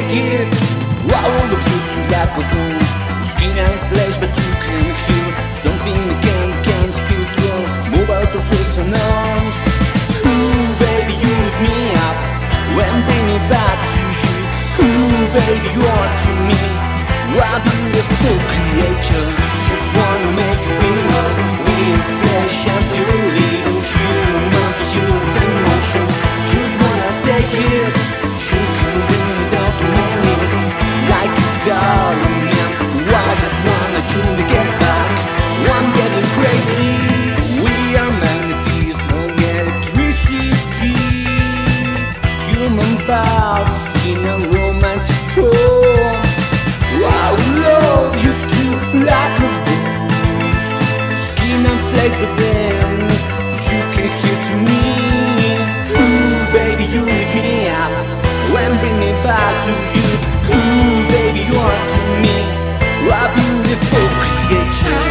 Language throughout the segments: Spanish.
take it. All the pieces that was loose, skin and flesh, but you can hear something that can speak through. Move out the first and on. Ooh, baby, you lift me up and bring me back to you. Ooh, baby, you are to me a beautiful creature. Just wanna make you feel love with flesh and fury. Human emotions. Just wanna take it. You can bring me down to my knees like a garden. I just wanna you to get back. I'm getting crazy. We are magnetism, no electricity. Human bodies in a romantic home. Our love used to lack of bones, skin and flesh, but then you can hear to me. Ooh, baby, you lift me up and bring me back to you. Ooh, baby, you are to me a beautiful creature.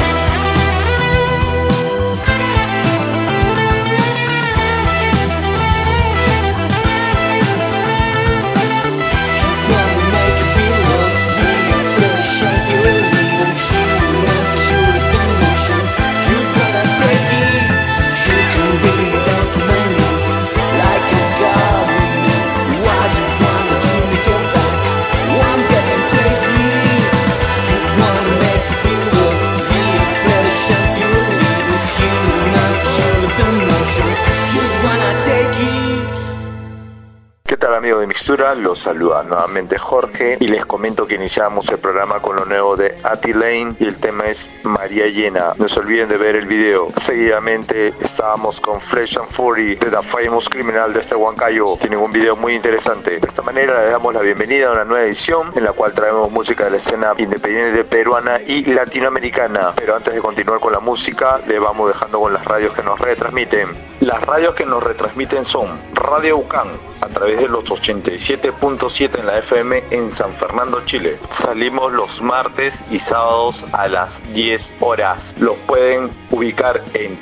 Amigos de Mixtura, los saluda nuevamente Jorge y les comento que iniciamos el programa con lo nuevo de Atti Lane y el tema es María Llena. No se olviden de ver el video. Seguidamente estábamos con Flesh and Fury de The Famous Criminal de este Huancayo. Tienen un video muy interesante. De esta manera le damos la bienvenida a una nueva edición en la cual traemos música de la escena independiente peruana y latinoamericana. Pero antes de continuar con la música, le vamos dejando con las radios que nos retransmiten. Las radios que nos retransmiten son Radio UCAN a través de los 87.7 en la FM en San Fernando, Chile. Salimos los martes y sábados a las 10 horas. Los pueden ubicar en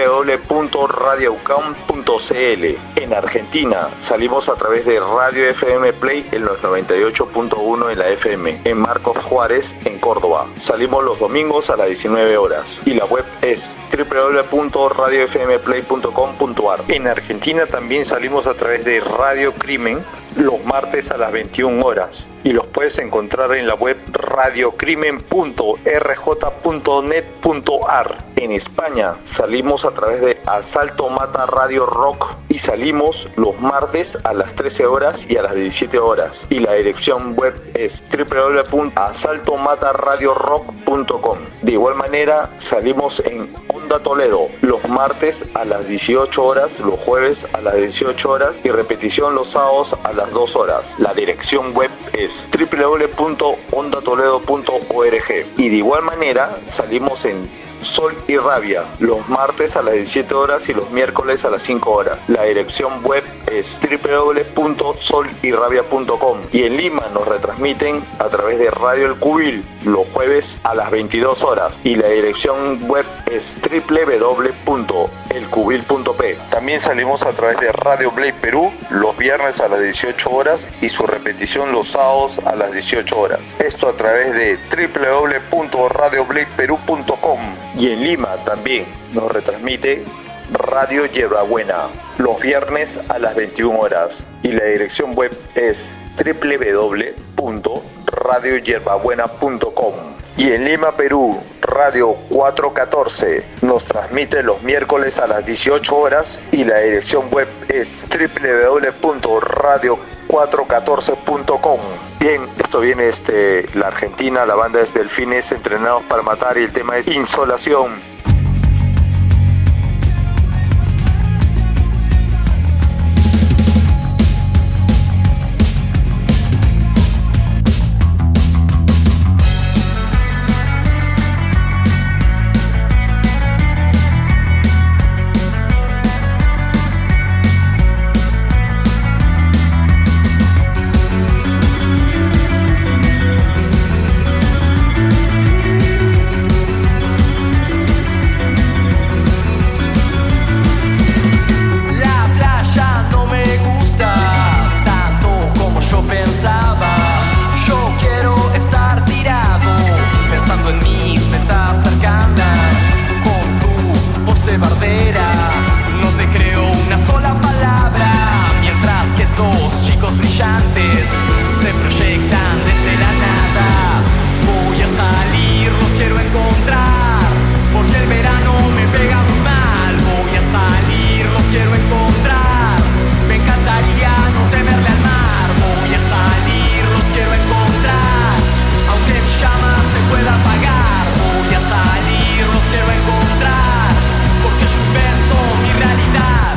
www.radioucam.cl. En Argentina salimos a través de Radio FM Play en los 98.1 en la FM. En Marcos Juárez, en Córdoba. Salimos los domingos a las 19 horas. Y la web es www.radiofmplay.com.ar. En Argentina también salimos a través de Radio Crimen los martes a las 21 horas y los puedes encontrar en la web radiocrimen.rj.net.ar. En España salimos a través de Asalto Mata Radio Rock y salimos los martes a las 13 horas y a las 17 horas y la dirección web es www.asaltomataradiorock.com. De igual manera salimos en Onda Toledo los martes a las 18 horas, los jueves a las 18 horas y repetición los sábados a las 2 horas. La dirección web es www.ondatoledo.org y de igual manera salimos en Sol y Rabia los martes a las 17 horas y los miércoles a las 5 horas. La dirección web es www.solyrabia.com y en Lima nos retransmiten a través de Radio El Cubil los jueves a las 22 horas y la dirección web es www.elcubil.p. También salimos a través de Radio Blade Perú los viernes a las 18 horas y su repetición los sábados a las 18 horas. Esto a través de www.radiobladeperú.com. Y en Lima también nos retransmite Radio Yerbabuena los viernes a las 21 horas y la dirección web es www.radioyerbabuena.com. Y en Lima, Perú, Radio 414 nos transmite los miércoles a las 18 horas y la dirección web es www.radio414.com. Bien, esto viene la Argentina, la banda es Delfines Entrenados para Matar y el tema es Insolación. ópticos brillantes se proyectan desde la nada. Voy a salir, los quiero encontrar, porque el verano me pega muy mal. Voy a salir, los quiero encontrar, me encantaría no temerle al mar. Voy a salir, los quiero encontrar, aunque mi llama se pueda apagar. Voy a salir, los quiero encontrar, porque yo invento mi realidad.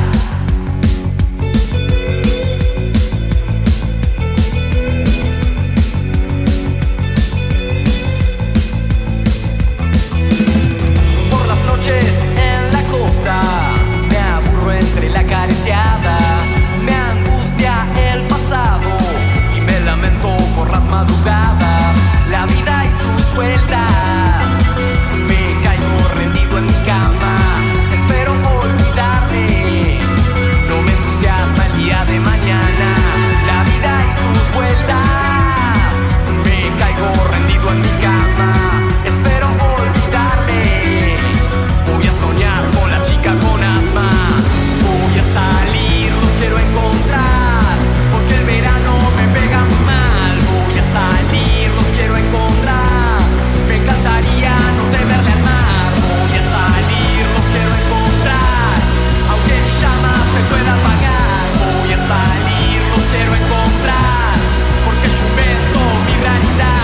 Por las noches en la costa me aburro entre la careteada, me angustia el pasado y me lamento por las madrugadas. La vida y sus vueltas, me caigo rendido en mi cama, espero olvidarme, no me entusiasma el día de mañana. La vida y sus vueltas, me caigo rendido en mi cama, espero olvidarme, voy a soñar con la chica con asma. Voy a salir, los quiero encontrar, porque el verano me pega muy mal. Voy a salir, los quiero encontrar, me encantaría no temerle al mar. Voy a salir, los quiero encontrar, aunque mi llama se pueda apagar. Voy a salir, los quiero encontrar, porque yo invento mi realidad.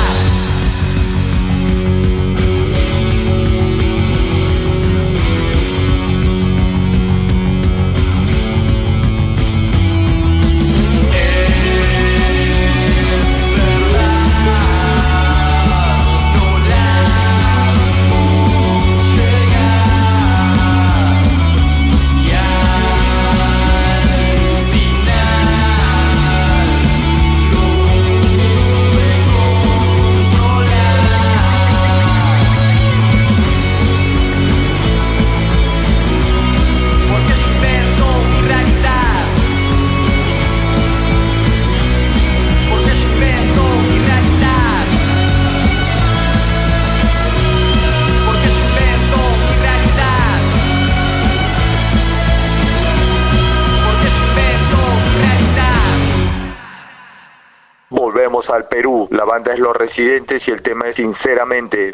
Volvemos al Perú, la banda es Los Residentes y el tema es Sinceramente.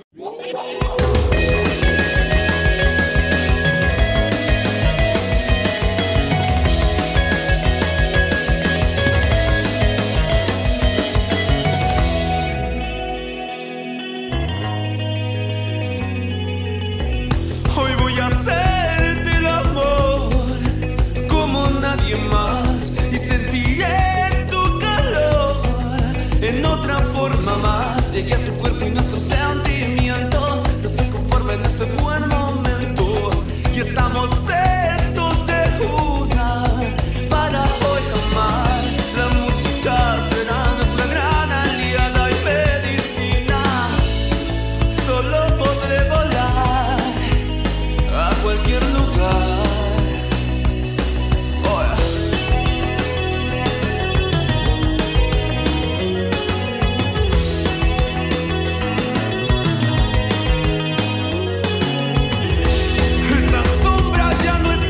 Hoy voy a hacerte el amor como nadie más y sentiré tu calor en otra forma más. Llegué a tu cuerpo y nuestros sentimientos no se conforman en este buen momento y estamos prestos de jurar para hoy amar. La música será nuestra gran aliada y medicina. Solo podré volar a cualquier lugar. Oh, yeah. Esa sombra ya no es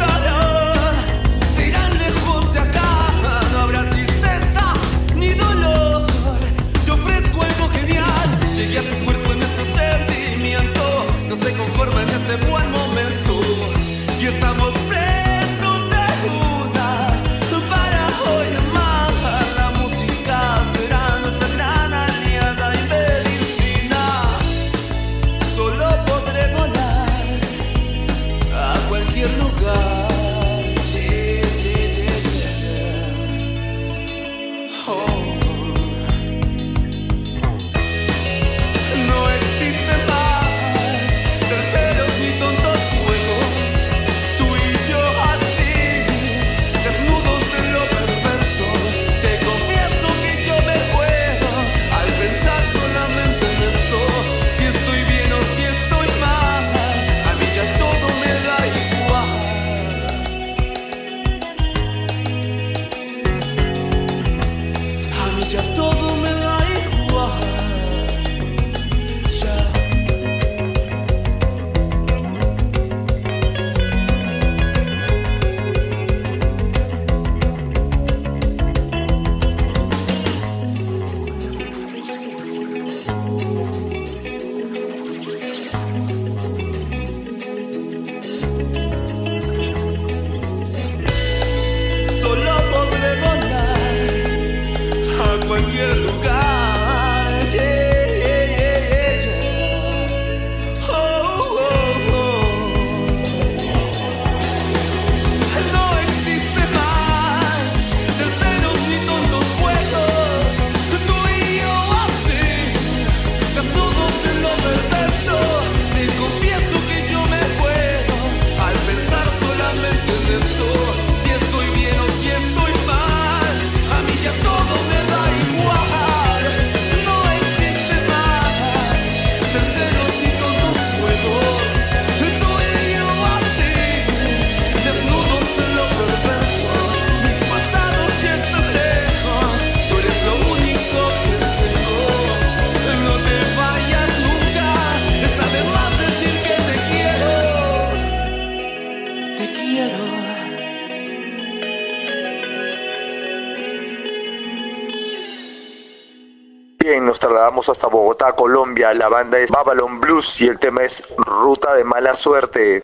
trasladamos hasta Bogotá, Colombia. La banda es Babylon Blues y el tema es Ruta de Mala Suerte.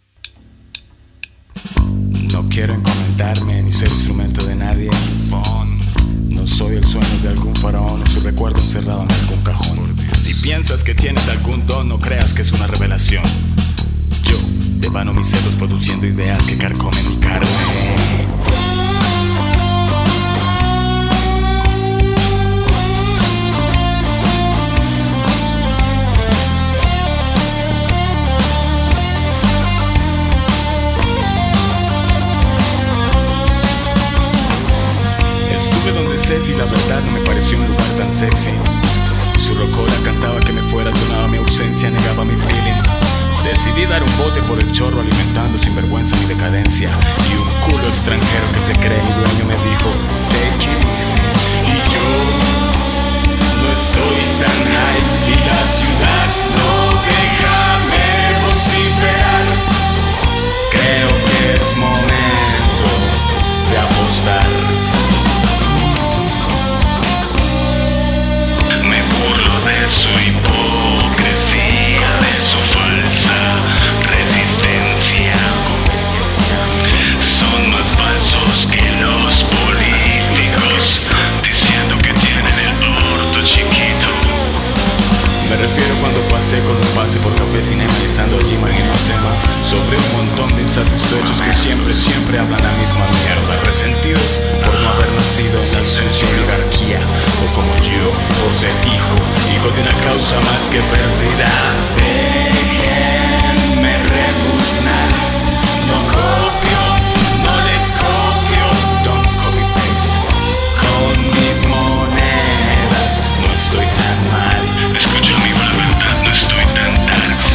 No quiero encomendarme ni ser instrumento de nadie. No soy el sueño de algún faraón o su recuerdo encerrado en algún cajón. Si piensas que tienes algún don, no creas que es una revelación. Yo devano mis sesos produciendo ideas que carcomen mi carne. Y la verdad no me pareció un lugar tan sexy. Su rocola cantaba que me fuera, sonaba mi ausencia, negaba mi feeling. Decidí dar un bote por el chorro, alimentando sin vergüenza mi decadencia. Y un culo extranjero que se cree mi dueño me dijo, take it easy. Y yo no estoy tan high y la ciudad no déjame vociferar. Creo que es momento de apostar. De su hipocresía, de su falsa resistencia. Son más falsos que los políticos, diciendo que tienen el orto chiquito. Me refiero cuando pasé con un pase por Café Cinema, analizando allí imaginé un tema sobre un montón de insatisfechos que siempre hablan la misma mierda, resentidos por no haber nacido en la sucia oligarquía, o como yo, por ser hijo de una causa más que perdida. Déjenme rebuznar, no copio, no les copio, don't copy paste. Con mis monedas no estoy tan mal. Escucha amigo, la verdad no estoy tan darks.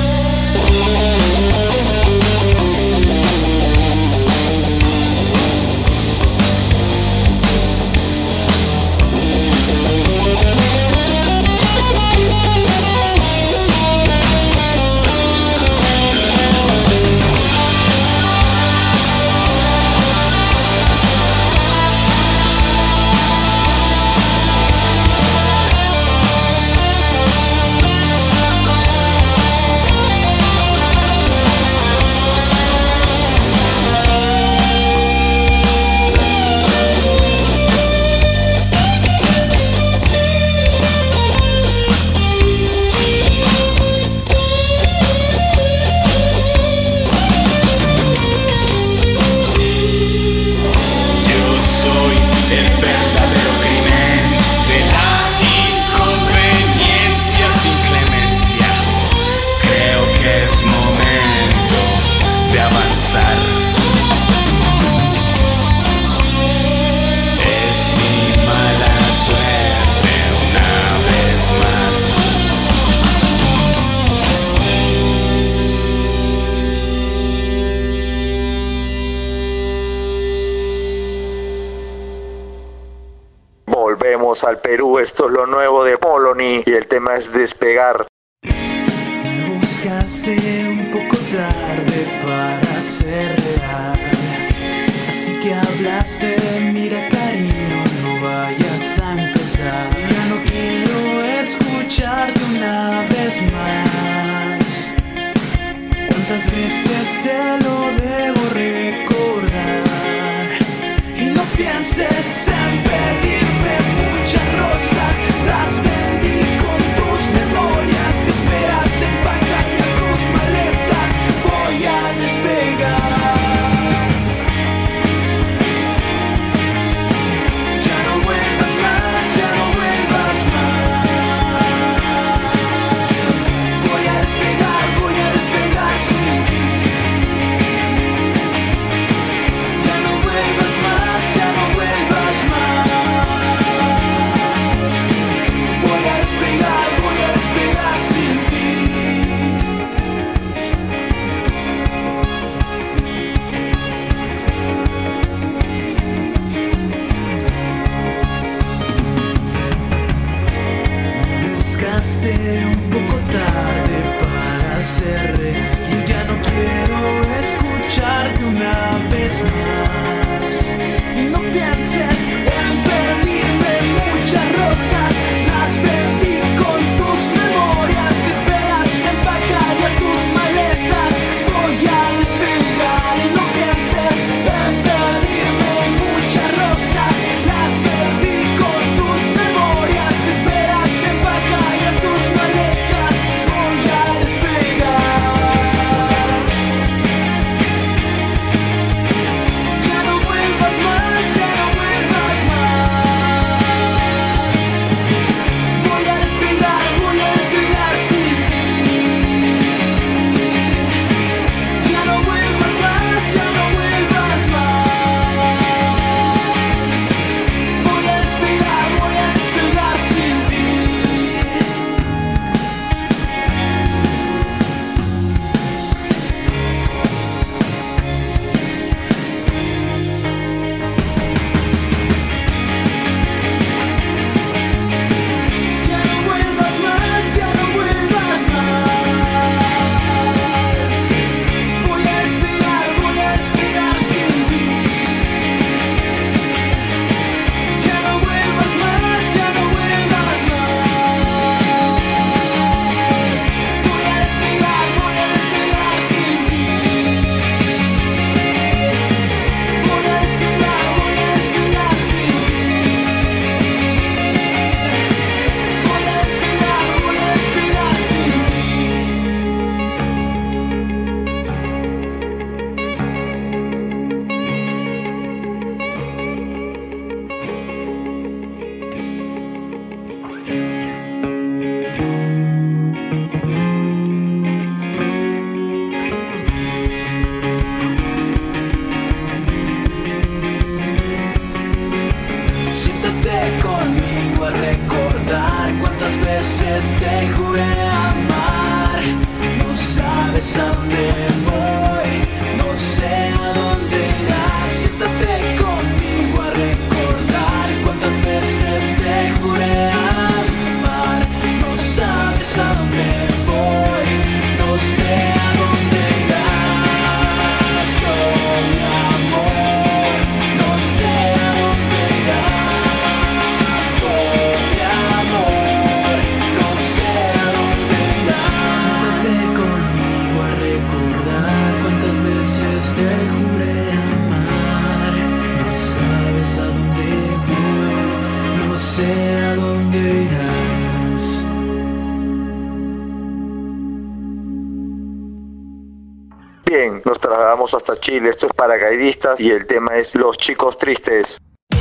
Al Perú, esto es lo nuevo de Polony y el tema es Despegar. Me buscaste un poco tarde para ser real, así que hablaste, mira cariño, no vayas a empezar. Ya no quiero escucharte una vez más. ¿Cuántas veces te lo debo recordar? Y no pienses en pedirme muchas rosas, las vendí con tus memorias que esperas empacar y en tus maletas voy a despegar. Ya no vuelvas más, ya no vuelvas más. Voy a despegar sin ti. Ya no vuelvas más, ya no vuelvas más. Voy a despegar sin ti. Me buscaste un poco tarde para ser real y ya no quiero escucharte una vez más. Y no pienses en pedirme muchas rosas, las veces te juré amar. No sabes a dónde voy, no sé a dónde irás. Siéntate conmigo a recordar cuántas veces te juré amar. No sabes a dónde voy, no sé a dónde irás. Oh, mi amor, no sé a dónde irás. Oh, mi amor, no sé a dónde irás. Siéntate conmigo a recordar cuántas veces te juré amar. No sabes a dónde voy, no sé a dónde irás. Bien, nos trasladamos hasta Chile. Esto es Paracaidistas y el tema es Los Chicos Tristes.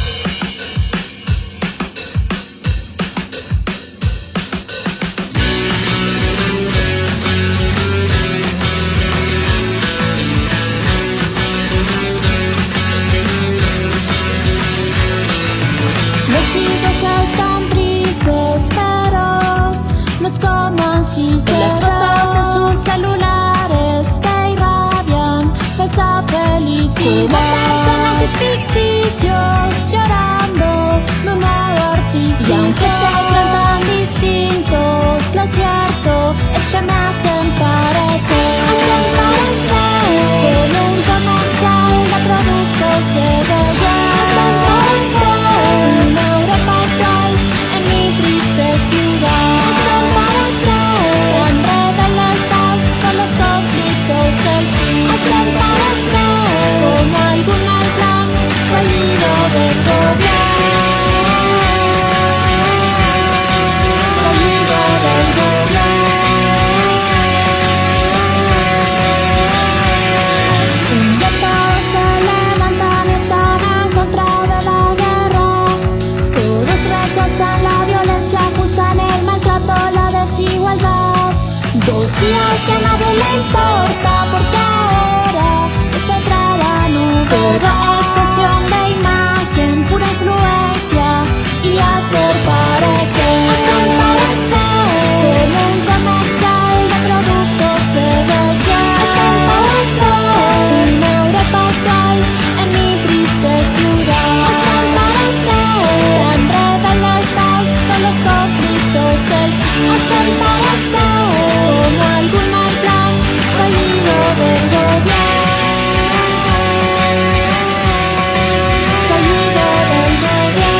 Los chicos están tristes, pero no es como sinceros. En las fotos de sus celulares que irradian falsa felicidad. Como personajes ficticios llorando de un modo artístico. Y aunque se crean tan distintos, lo cierto es que me hacen parecer. Con un comercial de productos de belleza. Una Europa actual en mi triste ciudad. Que enreda las das con los conflictos del siglo. Como algún mal plan fallido del gobierno. Fallido del gobierno. Un día todos se levantan y están en contra de la guerra. Todos rechazan la violencia, acusan el maltrato, la desigualdad. 2 días que a nadie le importa porque ahora se traba nube. Todo es cuestión de imagen, pura influencia y hacer parecer. Como un comercial de productos de belleza. Una Europa actual en mi triste ciudad. Que enreda las das con los conflictos del siglo. Como algún mal plan fallido del gobierno. Fallido del gobierno.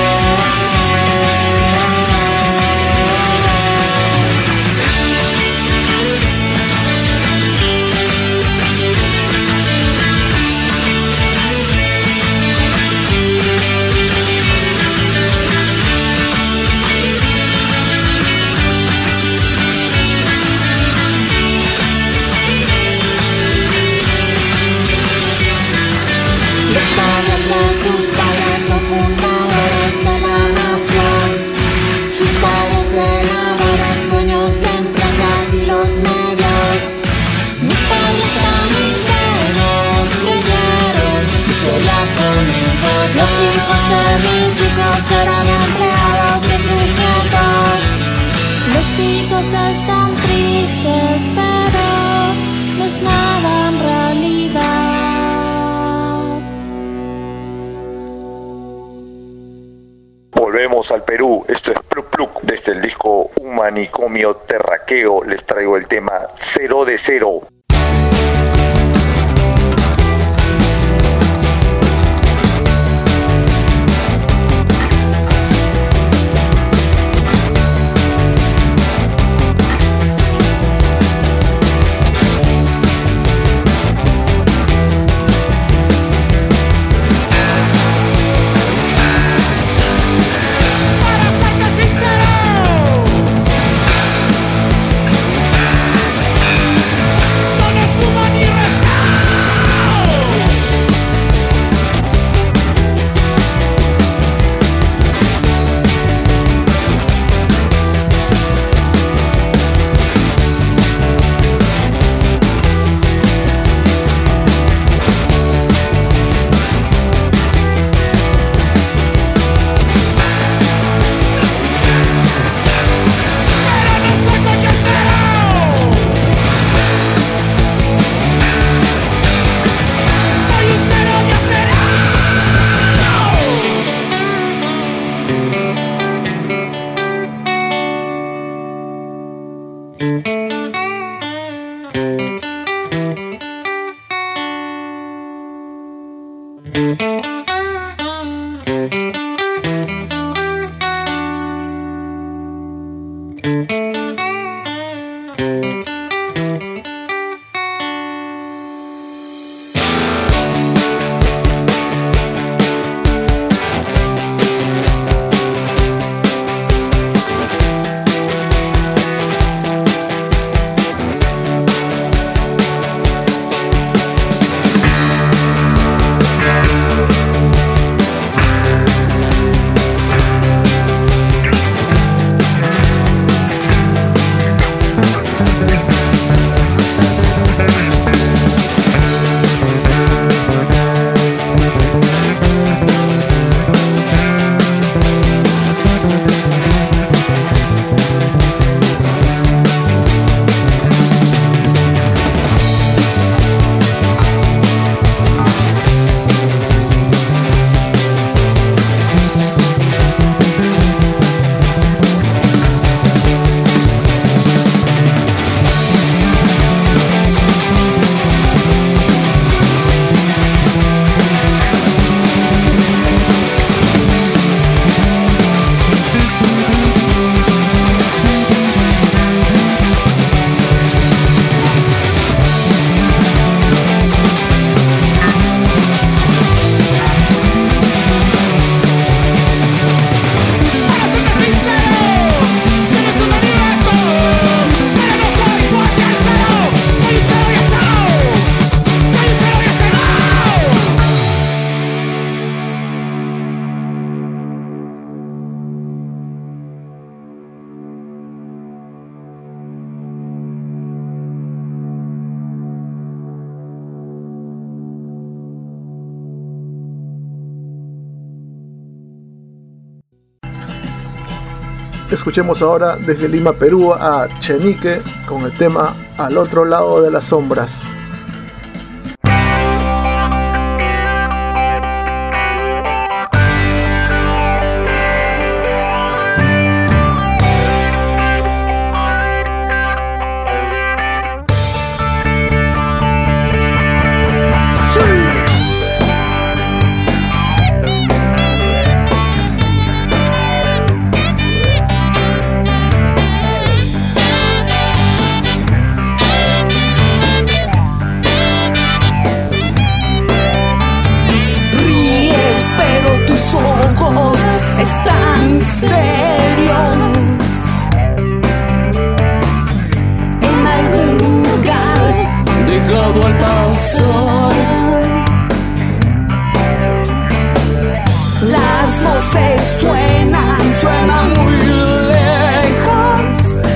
Los padres de sus padres son fundadores de la nación. Sus padres senadores, dueños de empresas y los medios. Mis padres tan ingenuos creyeron victoria con hijos. Los hijos de mis hijos serán empleados de sus nietos. Los chicos están tristes, pero no es nada en realidad. Volvemos al Perú. Esto es Pluk Pluk. Desde el disco Un Manicomio Terraqueo les traigo el tema 0 de 0. Sincero, Escuchemos ahora desde Lima, Perú, a Chenique con el tema Al otro lado de las sombras. Están serios en algún lugar dejado al pasar. Las voces suenan muy lejos.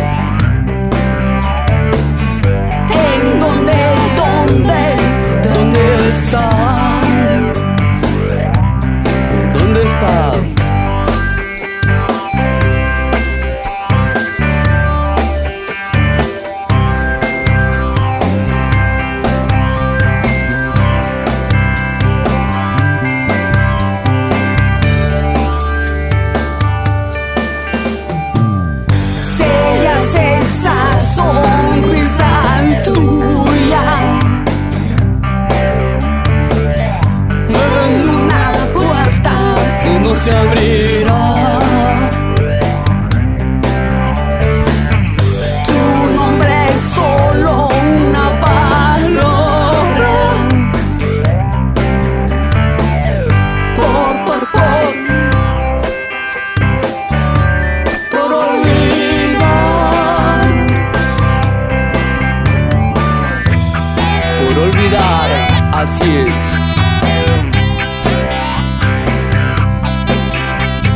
¿En dónde están? ¿Dónde estás? Se abrirá. Tu nombre es solo una palabra. Por olvidar. Por olvidar, así es.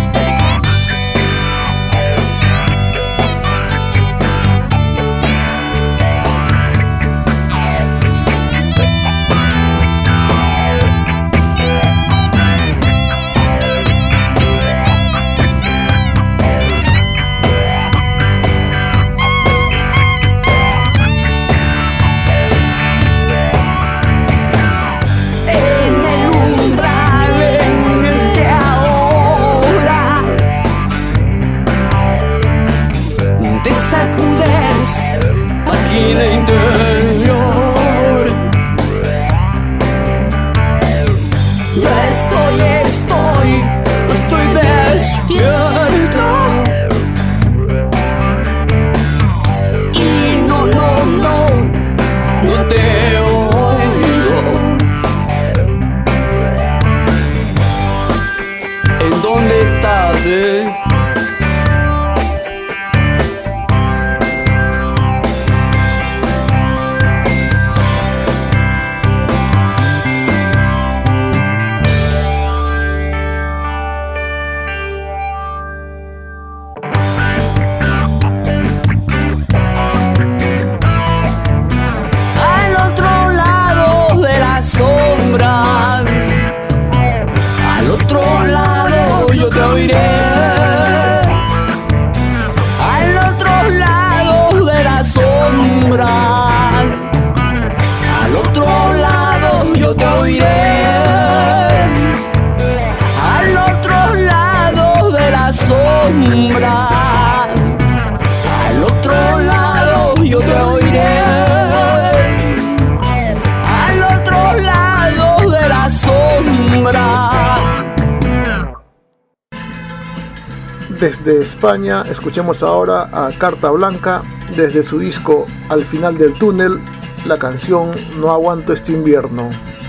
desde España. Escuchemos ahora a Carta Blanca desde su disco Al Final del Túnel, la canción No Aguanto Este Invierno.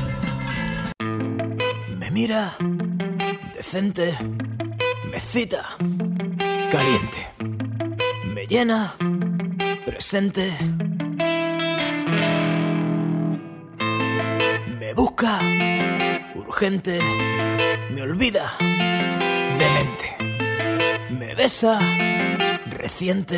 Me mira, decente, me cita, caliente, me llena, presente, me busca, urgente, me olvida, demente, me besa, reciente.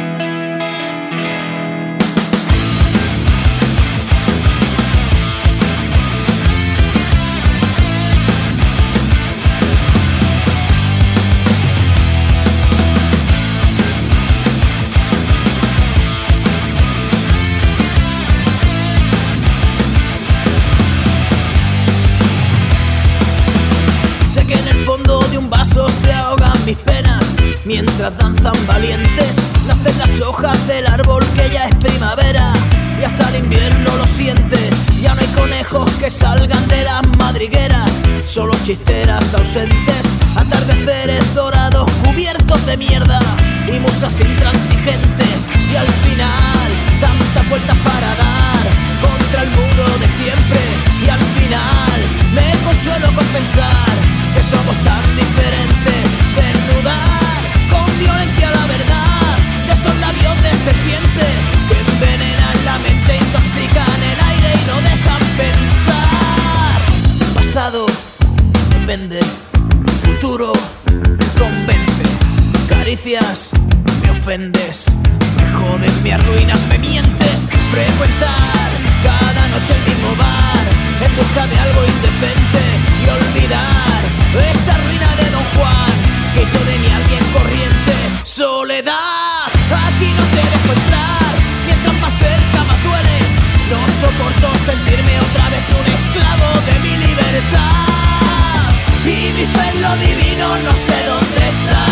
Se ahogan mis penas mientras danzan valientes. Nacen las hojas del árbol que ya es primavera y hasta el invierno lo siente. Ya no hay conejos que salgan de las madrigueras, solo chisteras ausentes, atardeceres dorados cubiertos de mierda y musas intransigentes. Y al final tantas vueltas para dar contra el muro de siempre. Y al final me consuelo con pensar que somos tan diferentes. Desnudar con violencia la verdad de esos labios de serpiente que envenenan la mente, intoxican el aire y no dejan pensar. Pasado depende, futuro convence. Caricias me ofendes, me jodes, me arruinas, me mientes. Frecuentar cada noche el mismo bar en busca de algo indecente y olvidar esa ruina de Don Juan que hizo de mí alguien corriente. Soledad, aquí no te dejo entrar, mientras más cerca más dueles. No soporto sentirme otra vez un esclavo de mi libertad. Y mi fe en lo divino no sé dónde está.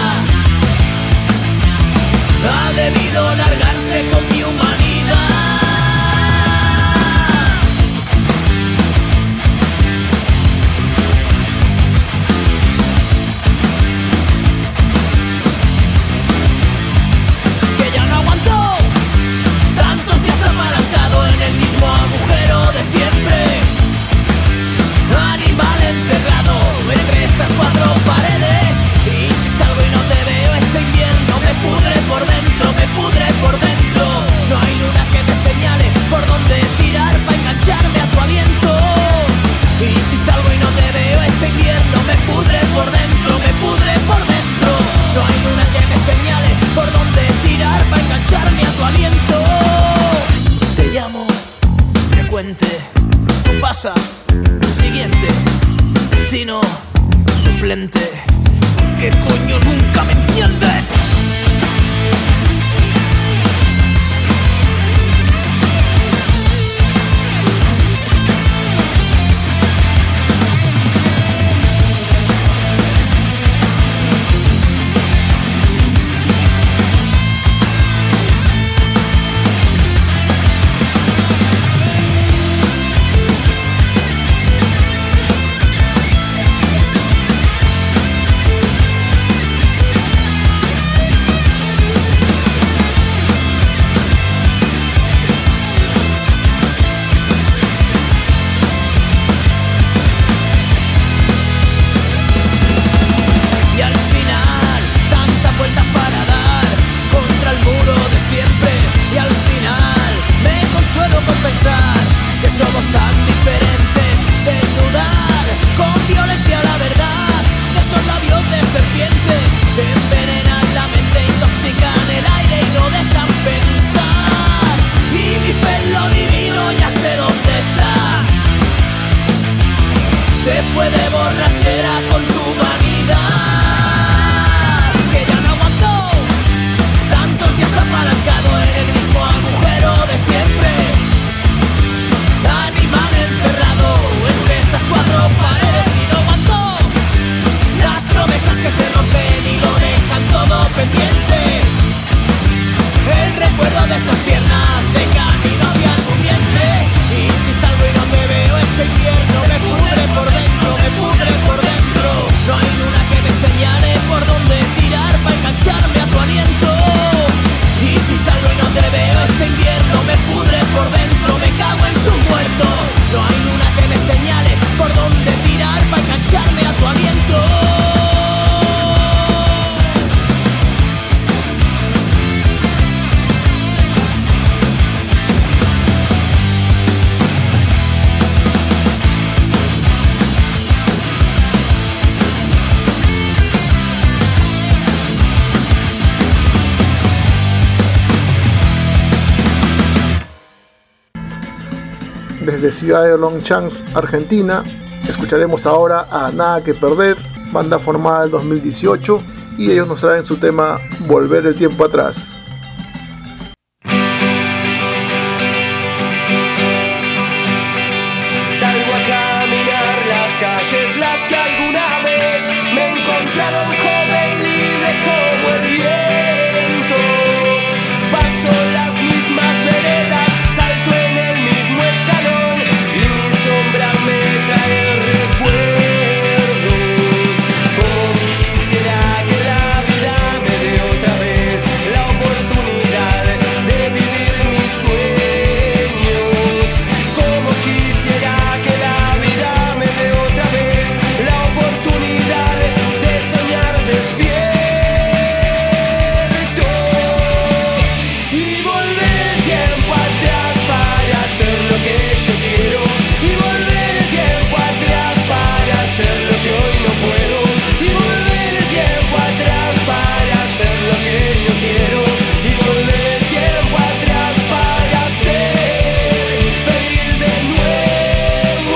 Ha debido largarse con mi humanidad. Siempre animal encerrado entre estas cuatro paredes. Y si salgo y no te veo este invierno, me pudre por dentro, me pudre por dentro. No hay luna que me señale por dónde tirar para engancharme a tu aliento. Y si salgo y no te veo este invierno, me pudre por dentro, me pudre por dentro. No hay luna que me señale por dónde tirar para engancharme a tu aliento. Te llamo tú pasas, siguiente, destino, suplente. ¿Qué coño nunca me entiendes? Desde Ciudad de Longchamps, Argentina, escucharemos ahora a Nada que Perder, banda formada en 2018, y ellos nos traen su tema Volver el Tiempo Atrás. Salgo a caminar las calles, las que alguna vez me encontraron joven, libre como el viento. Paso las mismas veredas, salto en el mismo escalón y mi sombra me trae recuerdos. Como quisiera que la vida me dé otra vez la oportunidad de vivir mis sueños. Como quisiera que la vida me dé otra vez la oportunidad de soñar despierto y volver el tiempo atrás para hacer lo que yo quiero, y volver el tiempo atrás para hacer lo que hoy no puedo, y volver el tiempo atrás para hacer lo que yo quiero, y volver el tiempo atrás para ser feliz de nuevo.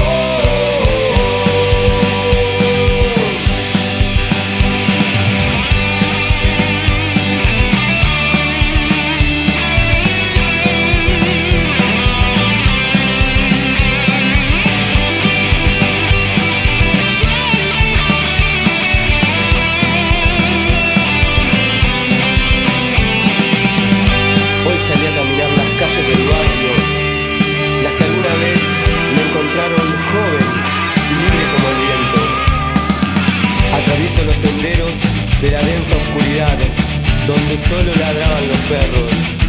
Hoy salí a caminar las calles del barrio, las que alguna vez me encontraron joven y libre como el viento. Atravieso los senderos de la densa oscuridad, donde solo ladraban los perros.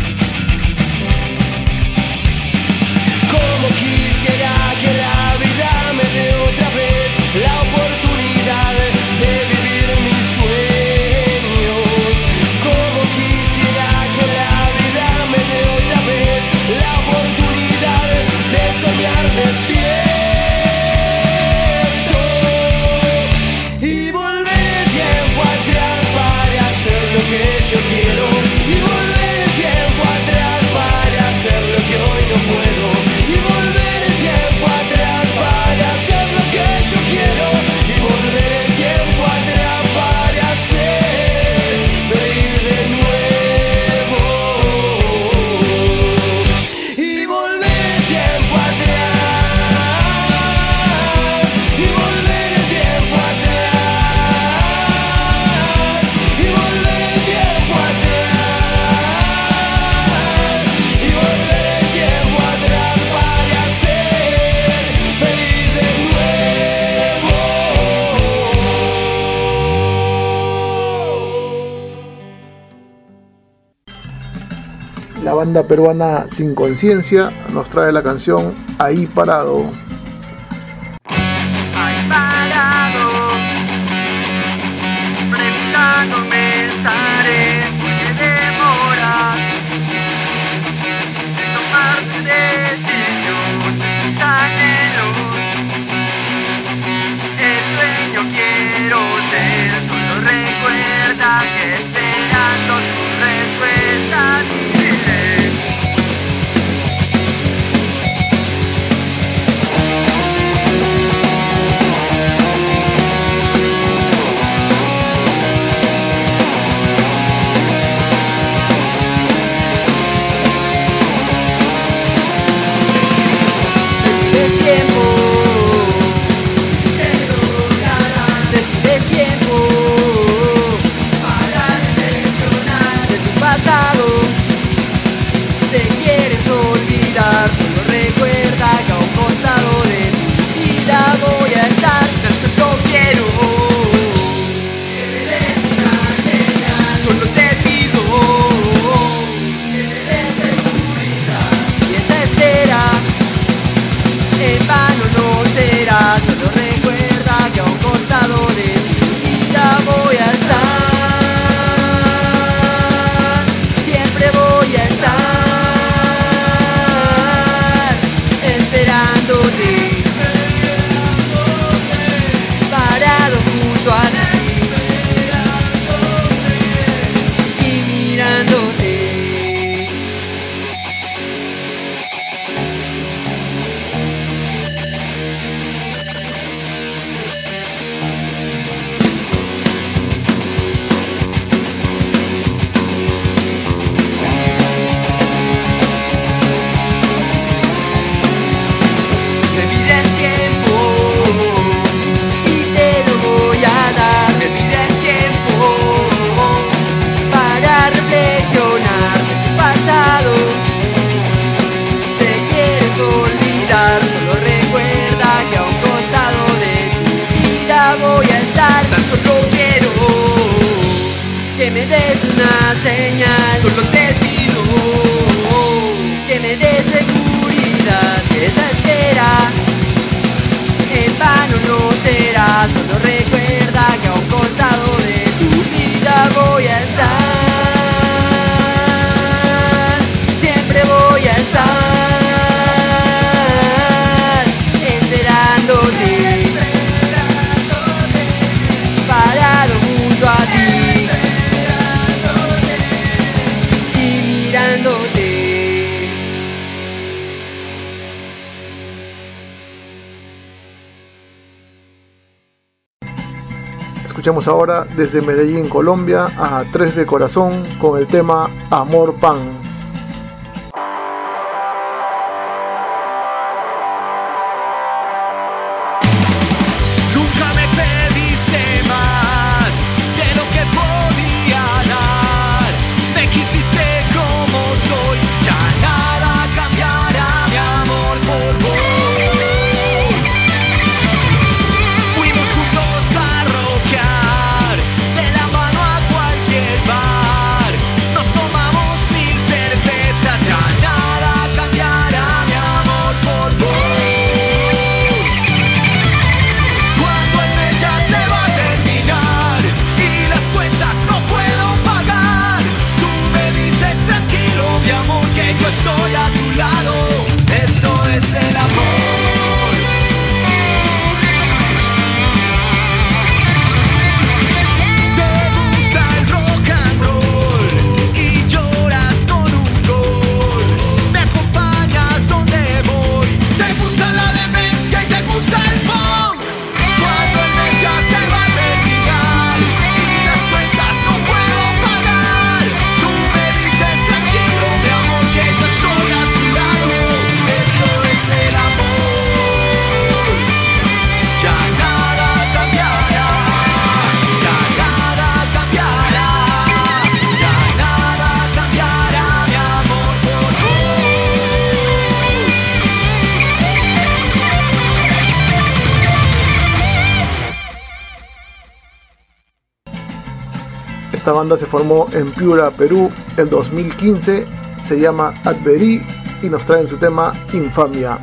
Como quisiera que la vida me dé otra vez la oportunidad de vivir mis sueños. Como quisiera que la vida me dé otra vez la oportunidad de soñar despierto y volver el tiempo atrás para hacer lo que yo quiero, y volver el tiempo atrás para hacer lo que hoy no puedo, y volver el tiempo atrás para hacer lo que yo quiero, y volver el tiempo atrás para ser feliz de nuevo, y volver el tiempo atrás, y volver el tiempo atrás, y volver el tiempo atrás, y volver el tiempo atrás para ser feliz de nuevo. La banda peruana Sin Conciencia nos trae la canción Ahí Parado. Ahí parado, preguntándome estaré muy demora de tomar tu decisión, mis anhelos. El dueño quiero ser, solo recuerda que esperando tu respuesta viviré. queriéndote. Escuchamos ahora desde Medellín, Colombia, a Tres de Corazón con el tema Amor Pan. Nunca me pediste más de lo que podía dar. Me quisiste como soy, ya nada cambiará mi amor por vos. Fuimos juntos a rockear, de la mano a cualquier bar. Nos tomamos 1000 cervezas, ya nada cambiará mi amor por vos. Cuando el mes ya se va a terminar y las cuentas no puedo pagar, tú me dices tranquilo, mi amor, que yo estoy a tu lado. Esto es el amor. Te gusta el rock and roll y lloras con un gol. Me acompañas donde voy. Te gusta la demencia y te gusta el punk. Cuando el mes ya se va a terminar y las cuentas no puedo pagar, tú me dices tranquilo, mi amor, que yo estoy a tu lado. Esto es el amor. Ya nada cambiará, ya nada cambiará, ya nada cambiará mi amor por vos. Esta banda se formó en Piura, Perú, en 2015, se llama Adverí y nos traen su tema Infamia.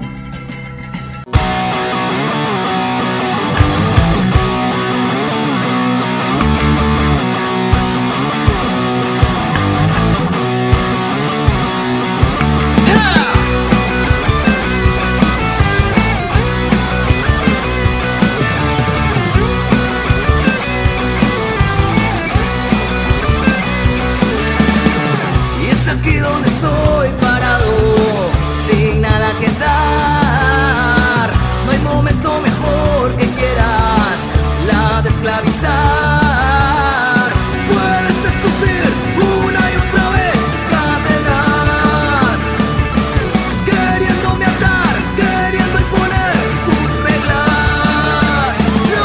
Y es aquí donde estoy parado, sin nada que dar. No hay momento mejor que quieras la de esclavizar. Puedes escupir una y otra vez cadenas, queriéndome atar, queriendo imponer tus reglas. No.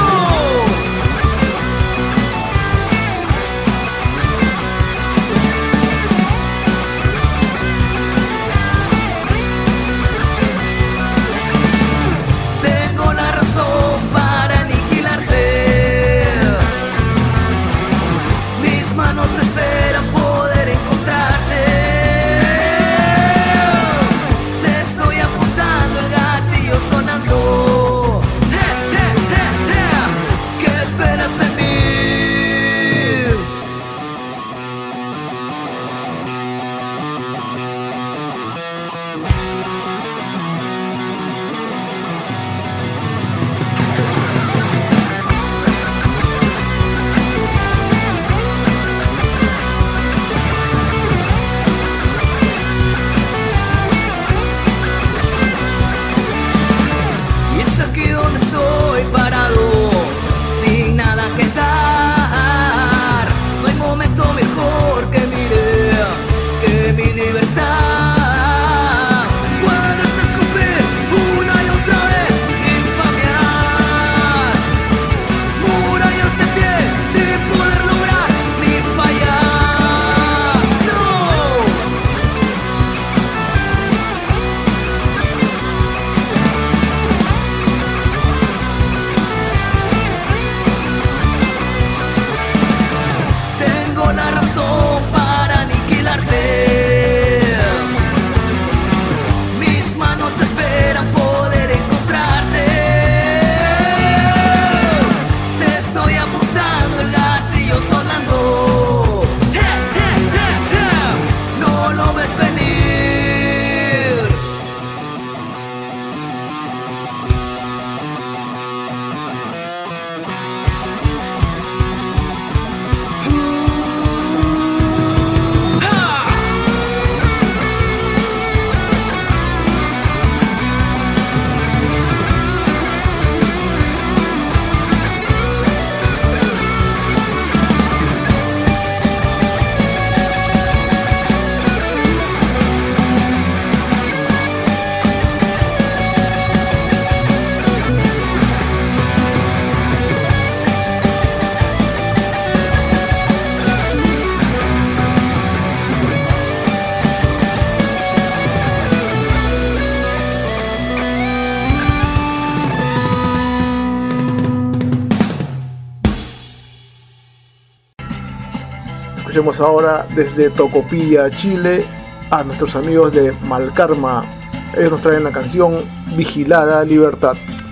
Escuchemos ahora desde Tocopilla, Chile, a nuestros amigos de Malkarma. Ellos nos traen la canción Vigilada Libertad.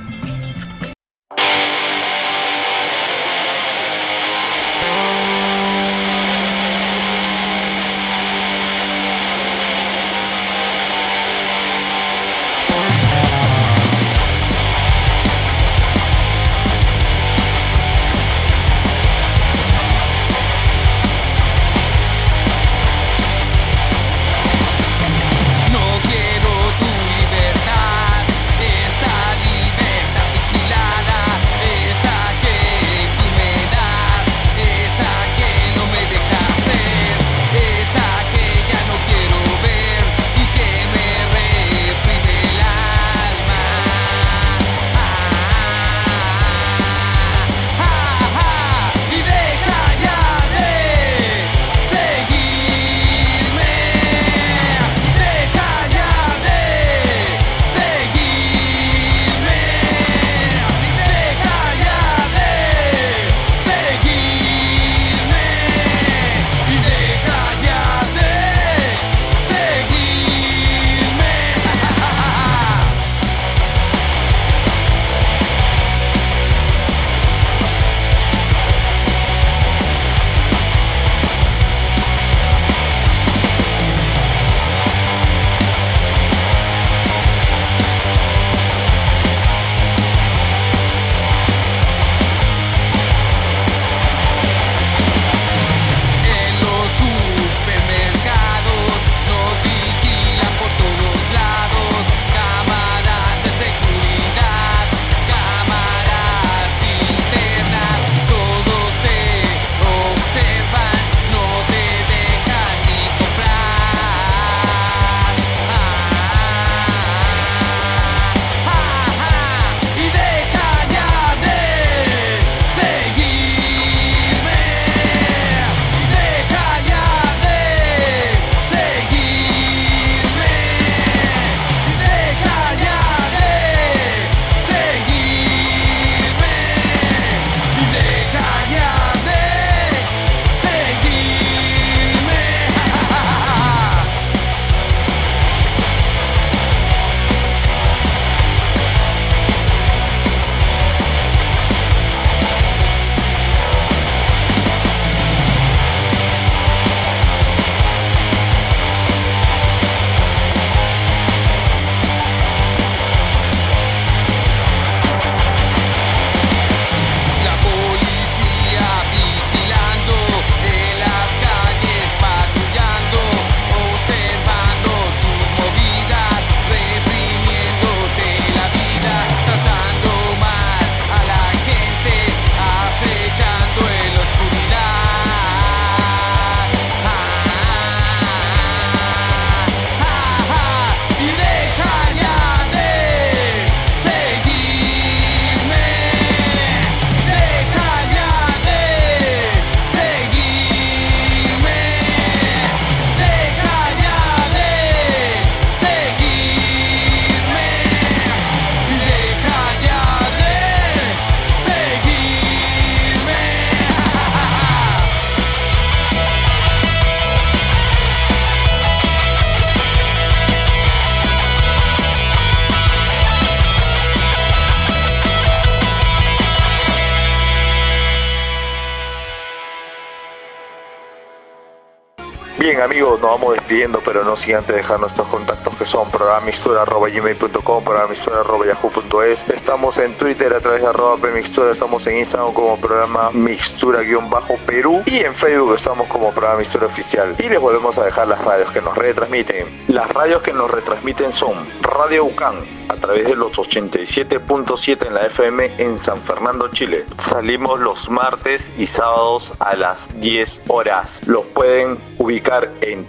Bien amigos, nos vamos despidiendo, pero no sin antes dejar nuestros contactos, que son programamixtura@gmail.com, programamixtura@yahoo.es. Estamos en Twitter a través de @pmixtura, estamos en Instagram como programa mixtura_Perú y en Facebook estamos como programa Mixtura Oficial. Y les volvemos a dejar las radios que nos retransmiten. Las radios que nos retransmiten son Radio UCAN a través de los 87.7 en la FM en San Fernando, Chile. Salimos los martes y sábados a las 10 horas. Los pueden ubicar en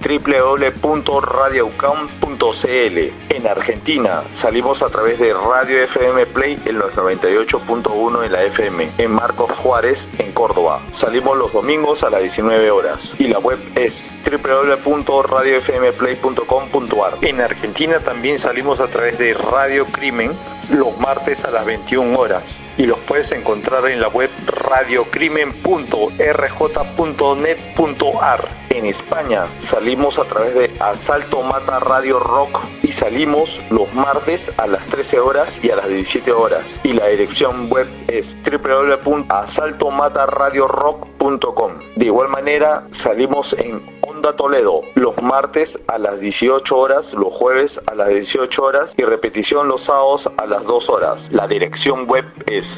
www.radioucam.cl. En Argentina salimos a través de Radio FM Play en los 98.1 en la FM en Marcos Juárez, en Córdoba. Salimos los domingos a las 19 horas y la web es www.radiofmplay.com.ar. En Argentina también salimos a través de Radio Crimen los martes a las 21 horas. Y los puedes encontrar en la web radiocrimen.rj.net.ar. En España salimos a través de Asalto Mata Radio Rock y salimos los martes a las 13 horas y a las 17 horas. Y la dirección web es www.asaltomataradiorock.com. De igual manera salimos en Onda Toledo los martes a las 18 horas, los jueves a las 18 horas y repetición los sábados a las 2 horas. La dirección web es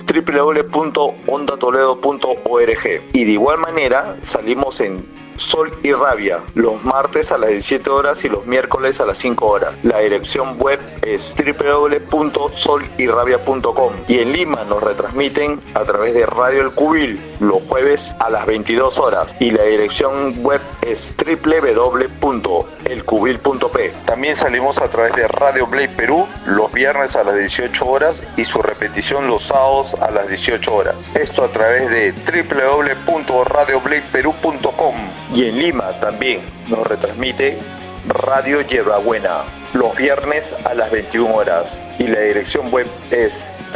www.ondatoledo.org. Y de igual manera salimos en Sol y Rabia los martes a las 17 horas y los miércoles a las 5 horas. La dirección web es www.solyrabia.com. Y en Lima nos retransmiten a través de Radio El Cubil los jueves a las 22 horas. Y la dirección web es www.elcubil.p. También salimos a través de Radio Blade Perú los viernes a las 18 horas y su repetición los sábados a las 18 horas. Esto a través de www.radiobladeperú.com. Y en Lima también nos retransmite Radio Hierbabuena los viernes a las 21 horas. Y la dirección web es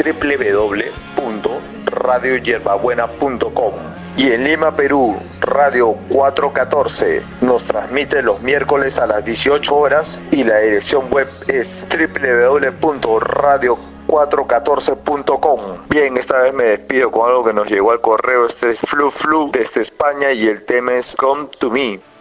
www.radiohierbabuena.com. Y en Lima, Perú, Radio 414 nos transmite los miércoles a las 18 horas y la dirección web es www.radio414.com. Bien, esta vez me despido con algo que nos llegó al correo. Este es Flu Flu desde España y el tema es Come to Me.